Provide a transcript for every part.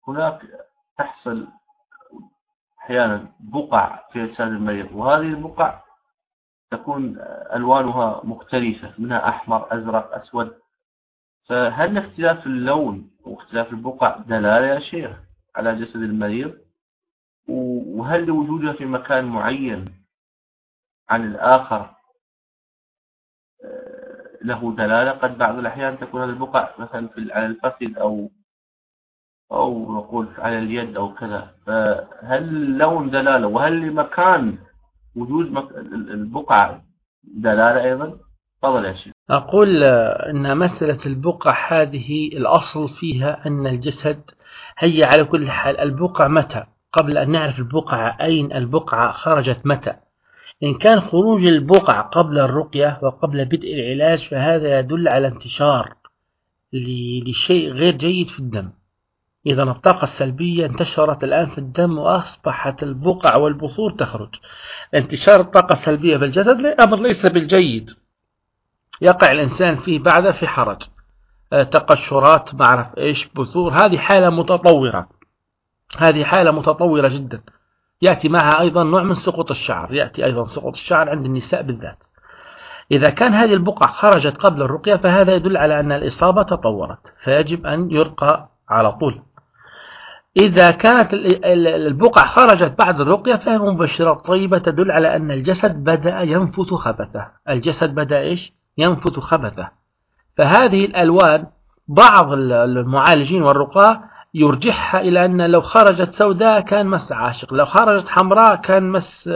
هناك تحصل أحيانا بقع في أجساد المريض، وهذه البقع تكون ألوانها مختلفة، منها أحمر أزرق أسود. فهل اختلاف اللون واختلاف البقع دلالة يا شيخ على جسد المريض؟ وهل لوجودها في مكان معين عن الآخر له دلالة؟ قد بعض الأحيان تكون هذه البقع مثلا على الفخذ أو نقول على اليد أو كذا. فهل اللون دلالة؟ وهل لمكان وجود البقع دلالة أيضا؟ تفضل يا شيخ. أقول أن مسألة البقع هذه الأصل فيها أن الجسد هي على كل حال البقع متى، قبل أن نعرف البقعة أين البقعة خرجت متى. إن كان خروج البقع قبل الرقية وقبل بدء العلاج فهذا يدل على انتشار لشيء غير جيد في الدم. إذا الطاقة السلبية انتشرت الآن في الدم وأصبحت البقع والبثور تخرج. انتشار الطاقة السلبية في الجسد أمر ليس بالجيد، يقع الإنسان فيه بعد في حرج، تقشرات، معرف إيش، بثور. هذه حالة متطورة، هذه حالة متطورة جدا. يأتي معها أيضا نوع من سقوط الشعر، يأتي أيضا سقوط الشعر عند النساء بالذات. إذا كان هذه البقع خرجت قبل الرقية فهذا يدل على أن الإصابة تطورت، فيجب أن يرقى على طول. إذا كانت البقع خرجت بعد الرقية فهي مبشرات طيبة تدل على أن الجسد بدأ ينفث خبثه. الجسد بدأ إيش؟ ينفث خبثه. فهذه الألوان بعض المعالجين والرقاة يرجحها إلى أن لو خرجت سوداء كان مس عاشق، لو خرجت حمراء كان مس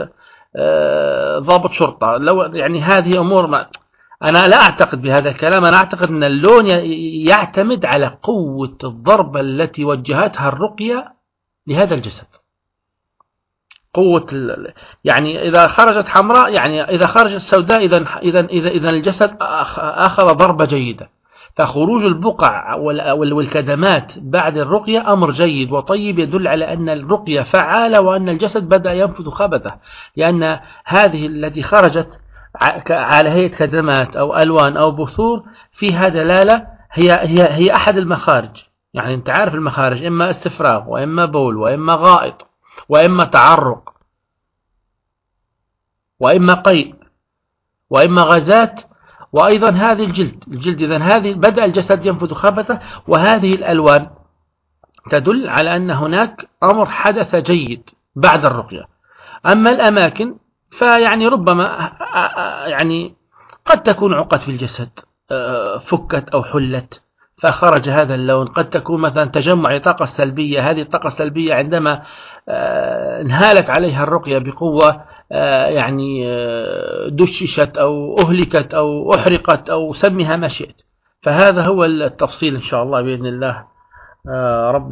ضابط شرطة. لو يعني هذه أمور ما أنا لا أعتقد بهذا الكلام. أنا أعتقد أن اللون يعتمد على قوة الضربة التي وجهتها الرقية لهذا الجسد. قوة يعني إذا خرجت حمراء، يعني إذا خرجت سوداء، إذا الجسد أخذ ضربة جيدة. فخروج البقع والكدمات بعد الرقية أمر جيد وطيب، يدل على أن الرقية فعالة وأن الجسد بدأ ينفذ خبثه. لأن هذه التي خرجت على هيئة كدمات أو ألوان أو بثور فيها دلالة، هي أحد المخارج. يعني أنت عارف المخارج، إما استفراغ وإما بول وإما غائط وإما تعرق وإما قيء وإما غازات، وأيضا هذه الجلد. إذن هذه بدأ الجسد ينفذ خبثه، وهذه الألوان تدل على أن هناك أمر حدث جيد بعد الرقية. أما الأماكن فيعني ربما يعني قد تكون عقد في الجسد فكت أو حلت فخرج هذا اللون. قد تكون مثلا تجمع طاقة سلبية، هذه الطاقة السلبية عندما انهالت عليها الرقية بقوة يعني دششت أو أهلكت أو أحرقت أو سمها ما شئت. فهذا هو التفصيل إن شاء الله بإذن الله. رب